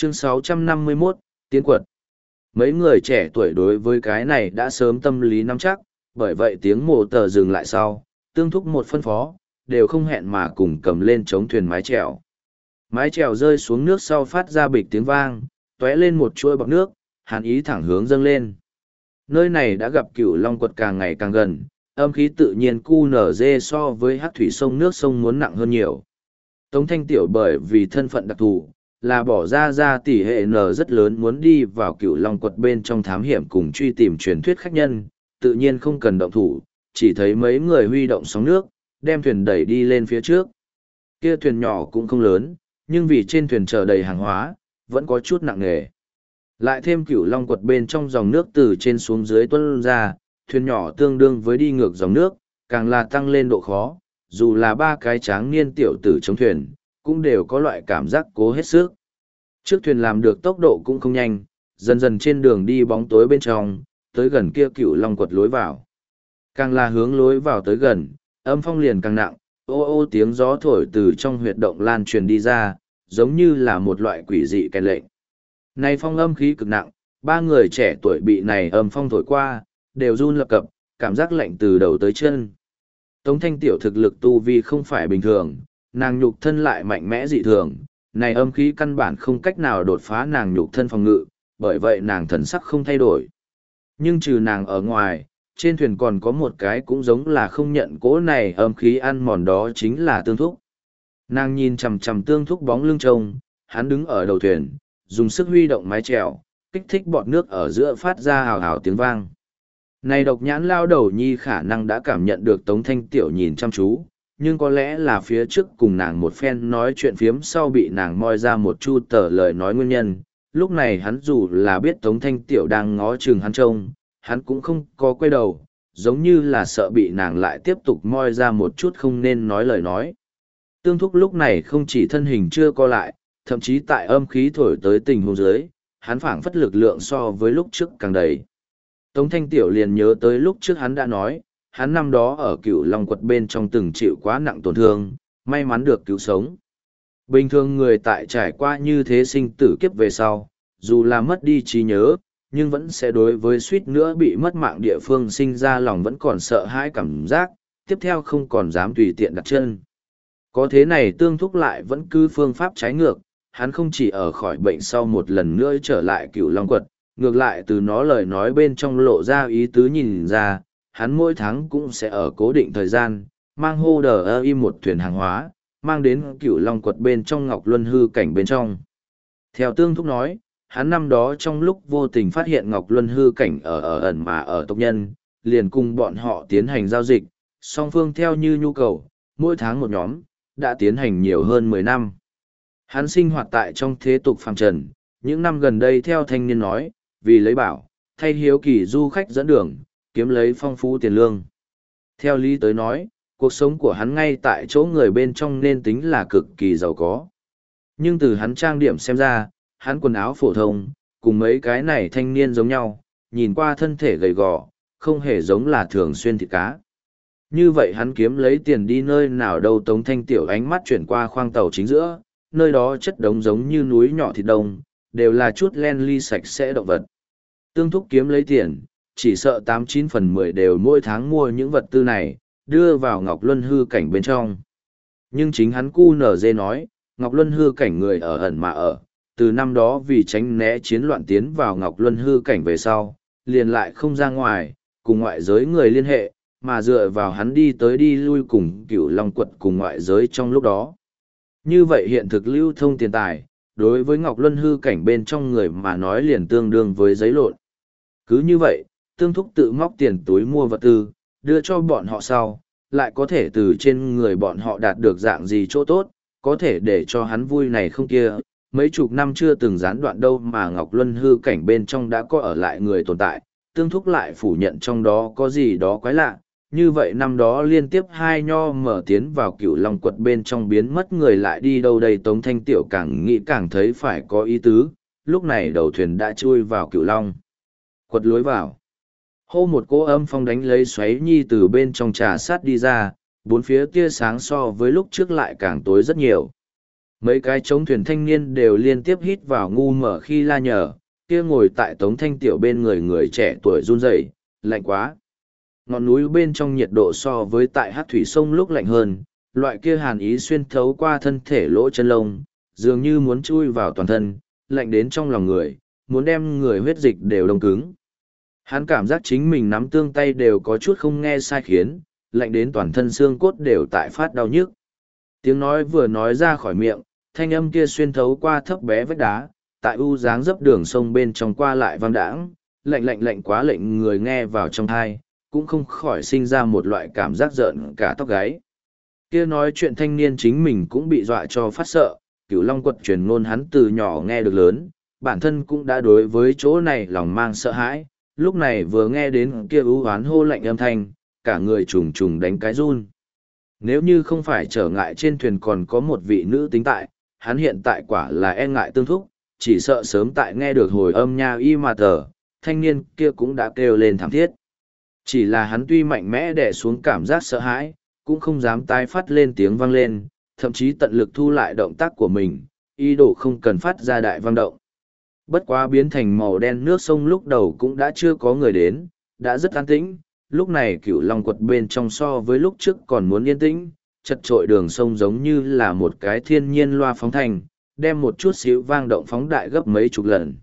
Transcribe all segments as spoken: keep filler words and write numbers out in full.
Chương sáu trăm năm mươi mốt, Tiến quật. Mấy người trẻ tuổi đối với cái này đã sớm tâm lý nắm chắc, bởi vậy tiếng mồ tờ dừng lại sau, tương thúc một phân phó, đều không hẹn mà cùng cầm lên chống thuyền mái chèo. Mái chèo rơi xuống nước sau phát ra bịch tiếng vang, tóe lên một chuỗi bọt nước, hàn ý thẳng hướng dâng lên. Nơi này đã gặp cửu long quật càng ngày càng gần, âm khí tự nhiên cu nở dê so với hát thủy sông nước sông muốn nặng hơn nhiều. Tống Thanh Tiểu bởi vì thân phận đặc thù, là bỏ ra ra tỷ hệ n rất lớn muốn đi vào cựu long quật bên trong thám hiểm cùng truy tìm truyền thuyết khách nhân, tự nhiên không cần động thủ, chỉ thấy mấy người huy động sóng nước, đem thuyền đẩy đi lên phía trước. Kia thuyền nhỏ cũng không lớn, nhưng vì trên thuyền chở đầy hàng hóa, vẫn có chút nặng nề. Lại thêm cựu long quật bên trong dòng nước từ trên xuống dưới tuôn ra, thuyền nhỏ tương đương với đi ngược dòng nước, càng là tăng lên độ khó, dù là ba cái tráng niên tiểu tử chống thuyền, cũng đều có loại cảm giác cố hết sức. Trước thuyền làm được tốc độ cũng không nhanh, dần dần trên đường đi bóng tối bên trong, tới gần kia cựu long quật lối vào. Càng là hướng lối vào tới gần, âm phong liền càng nặng, ô ô tiếng gió thổi từ trong huyệt động lan truyền đi ra, giống như là một loại quỷ dị kèn lệnh. Này phong âm khí cực nặng, ba người trẻ tuổi bị này âm phong thổi qua, đều run lập cập, cảm giác lạnh từ đầu tới chân. Tống Thanh Tiểu thực lực tu vi không phải bình thường, nàng nhục thân lại mạnh mẽ dị thường, này âm khí căn bản không cách nào đột phá nàng nhục thân phòng ngự, bởi vậy nàng thần sắc không thay đổi. Nhưng trừ nàng ở ngoài, trên thuyền còn có một cái cũng giống là không nhận cỗ này âm khí ăn mòn, đó chính là Tương Thúc. Nàng nhìn chằm chằm Tương Thúc bóng lưng trông, hắn đứng ở đầu thuyền, dùng sức huy động mái chèo, kích thích bọt nước ở giữa phát ra hào hào tiếng vang. Này độc nhãn lao đầu nhi khả năng đã cảm nhận được Tống Thanh Tiểu nhìn chăm chú, nhưng có lẽ là phía trước cùng nàng một phen nói chuyện phiếm sau bị nàng moi ra một chu tờ lời nói nguyên nhân. Lúc này hắn dù là biết Tống Thanh Tiểu đang ngó chừng hắn trông, hắn cũng không có quay đầu, giống như là sợ bị nàng lại tiếp tục moi ra một chút không nên nói lời nói. Tương Thúc lúc này không chỉ thân hình chưa co lại, thậm chí tại âm khí thổi tới tình huống dưới, hắn phảng phất lực lượng so với lúc trước càng đầy. Tống Thanh Tiểu liền nhớ tới lúc trước hắn đã nói, hắn năm đó ở cựu long quật bên trong từng chịu quá nặng tổn thương, may mắn được cứu sống. Bình thường người tại trải qua như thế sinh tử kiếp về sau, dù là mất đi trí nhớ, nhưng vẫn sẽ đối với suýt nữa bị mất mạng địa phương sinh ra lòng vẫn còn sợ hãi cảm giác, tiếp theo không còn dám tùy tiện đặt chân. Có thế này Tương Thúc lại vẫn cứ phương pháp trái ngược, hắn không chỉ ở khỏi bệnh sau một lần nữa trở lại cựu long quật, ngược lại từ nó lời nói bên trong lộ ra ý tứ nhìn ra, hắn mỗi tháng cũng sẽ ở cố định thời gian, mang hô đờ ơ im một thuyền hàng hóa, mang đến cựu long quật bên trong Ngọc Luân hư cảnh bên trong. Theo Tương Thúc nói, hắn năm đó trong lúc vô tình phát hiện Ngọc Luân hư cảnh ở ở ẩn mà ở tộc nhân, liền cùng bọn họ tiến hành giao dịch, song phương theo như nhu cầu, mỗi tháng một nhóm, đã tiến hành nhiều hơn mười năm. Hắn sinh hoạt tại trong thế tục phàm trần, những năm gần đây theo thanh niên nói, vì lấy bảo, thay hiếu kỳ du khách dẫn đường, kiếm lấy phong phú tiền lương. Theo lý tới nói, cuộc sống của hắn ngay tại chỗ người bên trong nên tính là cực kỳ giàu có. Nhưng từ hắn trang điểm xem ra, hắn quần áo phổ thông, cùng mấy cái này thanh niên giống nhau, nhìn qua thân thể gầy gò, không hề giống là thường xuyên thịt cá. Như vậy hắn kiếm lấy tiền đi nơi nào đâu? Tống Thanh Tiểu ánh mắt chuyển qua khoang tàu chính giữa, nơi đó chất đống giống như núi nhỏ thịt đông, đều là chút len ly sạch sẽ động vật. Tương Thúc kiếm lấy tiền, chỉ sợ tám chín phần mười đều mỗi tháng mua những vật tư này, đưa vào Ngọc Luân hư cảnh bên trong. Nhưng chính hắn cu nở dê nói, Ngọc Luân hư cảnh người ở ẩn mà ở, từ năm đó vì tránh né chiến loạn tiến vào Ngọc Luân hư cảnh về sau, liền lại không ra ngoài, cùng ngoại giới người liên hệ, mà dựa vào hắn đi tới đi lui cùng cửu long quật cùng ngoại giới trong lúc đó. Như vậy hiện thực lưu thông tiền tài, đối với Ngọc Luân hư cảnh bên trong người mà nói liền tương đương với giấy lộn. Cứ như vậy, Tương Thúc tự móc tiền túi mua vật tư, đưa cho bọn họ sau, lại có thể từ trên người bọn họ đạt được dạng gì chỗ tốt, có thể để cho hắn vui này không kia. Mấy chục năm chưa từng gián đoạn đâu mà Ngọc Luân hư cảnh bên trong đã có ở lại người tồn tại, Tương Thúc lại phủ nhận trong đó có gì đó quái lạ. Như vậy năm đó liên tiếp hai nho mở tiến vào cựu long quật bên trong biến mất người lại đi đâu đây? Tống Thanh Tiểu càng nghĩ càng thấy phải có ý tứ, lúc này đầu thuyền đã chui vào cựu long quật lối vào. Hô một cỗ âm phong đánh lấy xoáy nhi từ bên trong trà sát đi ra, bốn phía tia sáng so với lúc trước lại càng tối rất nhiều. Mấy cái trống thuyền thanh niên đều liên tiếp hít vào ngu mở khi la nhở, kia ngồi tại Tống Thanh Tiểu bên người người trẻ tuổi run rẩy, lạnh quá. Ngọn núi bên trong nhiệt độ so với tại hát thủy sông lúc lạnh hơn, loại kia hàn ý xuyên thấu qua thân thể lỗ chân lông, dường như muốn chui vào toàn thân, lạnh đến trong lòng người, muốn đem người huyết dịch đều đông cứng. Hắn cảm giác chính mình nắm tương tay đều có chút không nghe sai khiến, lạnh đến toàn thân xương cốt đều tại phát đau nhức. Tiếng nói vừa nói ra khỏi miệng, thanh âm kia xuyên thấu qua thấp bé vách đá, tại u dáng dấp đường sông bên trong qua lại vang đãng, lạnh lạnh lạnh quá lệnh người nghe vào trong thai, cũng không khỏi sinh ra một loại cảm giác rợn cả tóc gáy. Kia nói chuyện thanh niên chính mình cũng bị dọa cho phát sợ, Cửu Long quật truyền ngôn hắn từ nhỏ nghe được lớn, bản thân cũng đã đối với chỗ này lòng mang sợ hãi, lúc này vừa nghe đến kia ưu hoán hô lạnh âm thanh, cả người trùng trùng đánh cái run. Nếu như không phải trở ngại trên thuyền còn có một vị nữ tính tại, hắn hiện tại quả là e ngại tương thúc, chỉ sợ sớm tại nghe được hồi âm nha y mà tờ, thanh niên kia cũng đã kêu lên thảm thiết. Chỉ là hắn tuy mạnh mẽ đè xuống cảm giác sợ hãi, cũng không dám tái phát lên tiếng vang lên, thậm chí tận lực thu lại động tác của mình, ý đồ không cần phát ra đại vang động. Bất quá biến thành màu đen nước sông lúc đầu cũng đã chưa có người đến, đã rất an tĩnh, lúc này Cửu Long quật bên trong so với lúc trước còn muốn yên tĩnh, chật trội đường sông giống như là một cái thiên nhiên loa phóng thành, đem một chút xíu vang động phóng đại gấp mấy chục lần.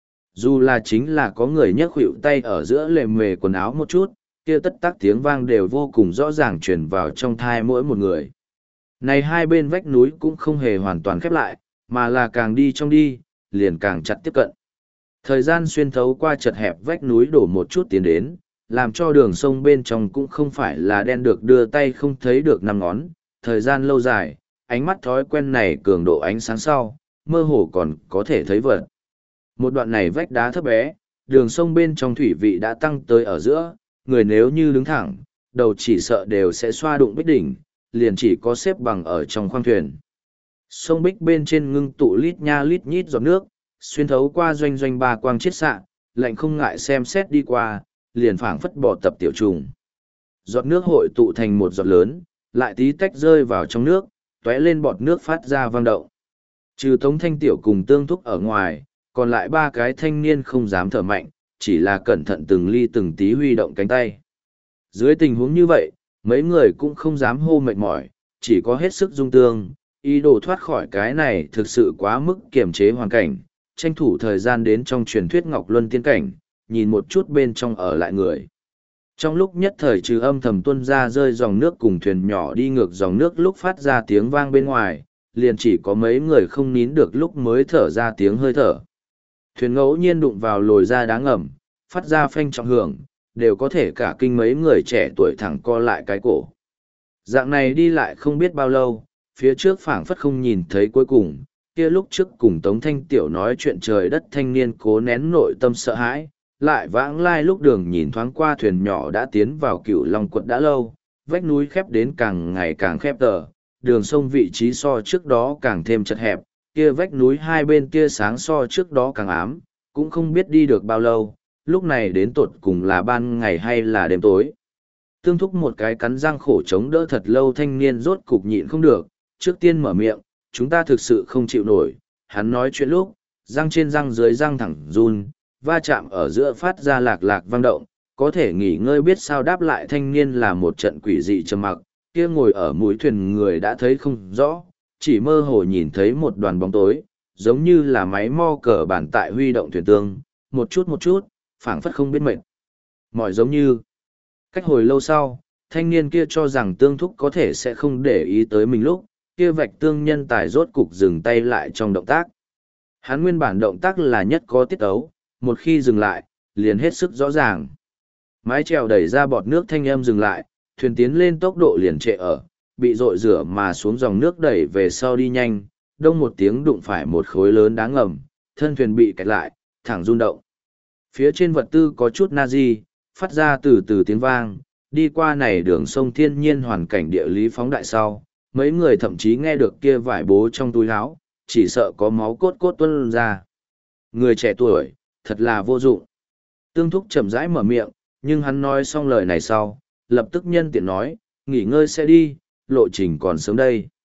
Dù là chính là có người nhấc khuỷu tay ở giữa lề mề quần áo một chút, kia tất tác tiếng vang đều vô cùng rõ ràng truyền vào trong thai mỗi một người. Này hai bên vách núi cũng không hề hoàn toàn khép lại, mà là càng đi trong đi, liền càng chặt tiếp cận. Thời gian xuyên thấu qua chật hẹp vách núi đổ một chút tiến đến, làm cho đường sông bên trong cũng không phải là đen được đưa tay không thấy được năm ngón. Thời gian lâu dài, ánh mắt thói quen này cường độ ánh sáng sau, mơ hồ còn có thể thấy vật. Một đoạn này vách đá thấp bé, đường sông bên trong thủy vị đã tăng tới ở giữa, người nếu như đứng thẳng, đầu chỉ sợ đều sẽ xoa đụng bích đỉnh, liền chỉ có xếp bằng ở trong khoang thuyền. Sông bích bên trên ngưng tụ lít nha lít nhít giọt nước, xuyên thấu qua doanh doanh ba quang chiết xạ, lạnh không ngại xem xét đi qua, liền phảng phất bỏ tập tiểu trùng. Giọt nước hội tụ thành một giọt lớn, lại tí tách rơi vào trong nước, tóe lên bọt nước phát ra vang động. Trừ Tống Thanh Tiểu cùng Tương Thúc ở ngoài, còn lại ba cái thanh niên không dám thở mạnh, chỉ là cẩn thận từng ly từng tí huy động cánh tay. Dưới tình huống như vậy, mấy người cũng không dám hô mệt mỏi, chỉ có hết sức dung tương, ý đồ thoát khỏi cái này thực sự quá mức kiềm chế hoàn cảnh, tranh thủ thời gian đến trong truyền thuyết Ngọc Luân tiên cảnh, nhìn một chút bên trong ở lại người. Trong lúc nhất thời trừ âm thầm tuân ra rơi dòng nước cùng thuyền nhỏ đi ngược dòng nước lúc phát ra tiếng vang bên ngoài, liền chỉ có mấy người không nín được lúc mới thở ra tiếng hơi thở. Thuyền ngẫu nhiên đụng vào lồi ra đá ngầm, phát ra phanh trọng hưởng, đều có thể cả kinh mấy người trẻ tuổi thẳng co lại cái cổ. Dạng này đi lại không biết bao lâu, phía trước phảng phất không nhìn thấy cuối cùng, kia lúc trước cùng Tống Thanh Tiểu nói chuyện trời đất thanh niên cố nén nội tâm sợ hãi, lại vãng lai lúc đường nhìn thoáng qua thuyền nhỏ đã tiến vào Cửu Long quật đã lâu, vách núi khép đến càng ngày càng khép tờ, đường sông vị trí so trước đó càng thêm chật hẹp, kia vách núi hai bên kia sáng so trước đó càng ám, cũng không biết đi được bao lâu, lúc này đến tột cùng là ban ngày hay là đêm tối. Tương Thúc một cái cắn răng khổ chống đỡ thật lâu thanh niên rốt cục nhịn không được, trước tiên mở miệng, chúng ta thực sự không chịu nổi, hắn nói chuyện lúc, răng trên răng dưới răng thẳng run, va chạm ở giữa phát ra lạc lạc vang động, có thể nghỉ ngơi biết sao đáp lại thanh niên là một trận quỷ dị trầm mặc, kia ngồi ở mũi thuyền người đã thấy không rõ, chỉ mơ hồ nhìn thấy một đoàn bóng tối, giống như là máy mo cờ bản tại huy động thuyền tương, một chút một chút, phảng phất không biết mệt. Mỏi giống như, cách hồi lâu sau, thanh niên kia cho rằng Tương Thúc có thể sẽ không để ý tới mình lúc, kia vạch tương nhân tài rốt cục dừng tay lại trong động tác. Hắn nguyên bản động tác là nhất có tiết ấu, một khi dừng lại, liền hết sức rõ ràng. Mái chèo đẩy ra bọt nước thanh âm dừng lại, thuyền tiến lên tốc độ liền trệ ở, bị rội rửa mà xuống dòng nước đẩy về sau đi nhanh, đông một tiếng đụng phải một khối lớn đá ngầm, thân thuyền bị kẹt lại, thẳng rung động. Phía trên vật tư có chút nazi, phát ra từ từ tiếng vang, đi qua này đường sông thiên nhiên hoàn cảnh địa lý phóng đại sau, mấy người thậm chí nghe được kia vải bố trong túi áo, chỉ sợ có máu cốt cốt tuôn ra. Người trẻ tuổi, thật là vô dụng. Tương Thúc chậm rãi mở miệng, nhưng hắn nói xong lời này sau, lập tức nhân tiện nói, nghỉ ngơi sẽ đi, lộ trình còn sớm đây.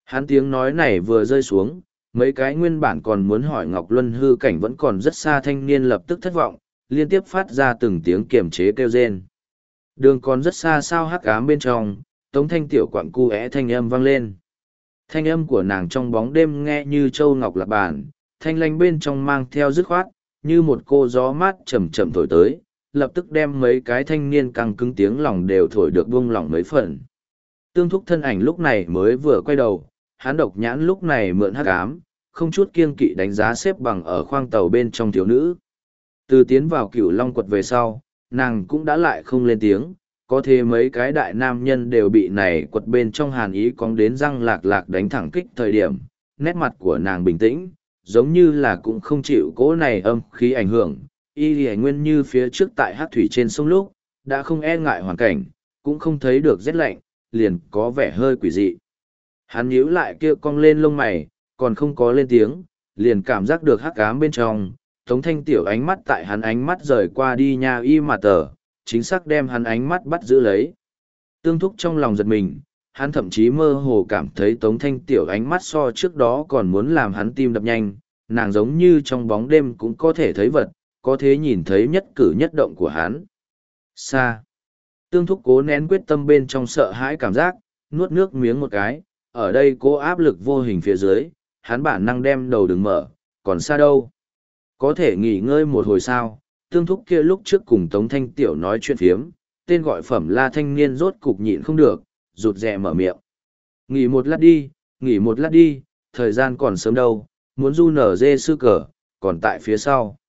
Hắn tiếng nói này vừa rơi xuống, mấy cái nguyên bản còn muốn hỏi Ngọc Luân hư cảnh vẫn còn rất xa thanh niên lập tức thất vọng, liên tiếp phát ra từng tiếng kiềm chế kêu rên. Đường còn rất xa sao hắc ám bên trong, Tống Thanh tiểu quặng cu é thanh âm vang lên. Thanh âm của nàng trong bóng đêm nghe như châu ngọc lạc bản, thanh lanh bên trong mang theo dứt khoát, như một cô gió mát chậm chậm thổi tới, lập tức đem mấy cái thanh niên căng cứng tiếng lòng đều thổi được buông lỏng mấy phần. Tương Thúc thân ảnh lúc này mới vừa quay đầu, hắn độc nhãn lúc này mượn hắc ám, không chút kiêng kỵ đánh giá xếp bằng ở khoang tàu bên trong thiếu nữ. Từ tiến vào Cửu Long quật về sau, nàng cũng đã lại không lên tiếng, có thể mấy cái đại nam nhân đều bị này quật bên trong hàn ý cong đến răng lạc lạc đánh thẳng kích thời điểm, nét mặt của nàng bình tĩnh, giống như là cũng không chịu cỗ này âm khí ảnh hưởng, y lì nguyên như phía trước tại hát thủy trên sông lúc, đã không e ngại hoàn cảnh, cũng không thấy được rét lạnh, liền có vẻ hơi quỷ dị. Hắn nhíu lại kia cong lên lông mày, còn không có lên tiếng, liền cảm giác được hắc ám bên trong, Tống Thanh tiểu ánh mắt tại hắn ánh mắt rời qua đi nha y mà tờ, chính xác đem hắn ánh mắt bắt giữ lấy. Tương Thúc trong lòng giật mình, hắn thậm chí mơ hồ cảm thấy Tống Thanh tiểu ánh mắt so trước đó còn muốn làm hắn tim đập nhanh, nàng giống như trong bóng đêm cũng có thể thấy vật, có thể nhìn thấy nhất cử nhất động của hắn. Xa. Tương Thúc cố nén quyết tâm bên trong sợ hãi cảm giác, nuốt nước miếng một cái, ở đây cố áp lực vô hình phía dưới, hắn bản năng đem đầu đừng mở, còn xa đâu. Có thể nghỉ ngơi một hồi sao, Tương Thúc kia lúc trước cùng Tống Thanh Tiểu nói chuyện phiếm, tên gọi phẩm la thanh niên rốt cục nhịn không được, rụt rè mở miệng. Nghỉ một lát đi, nghỉ một lát đi, thời gian còn sớm đâu, muốn du nở dê sư cờ, còn tại phía sau.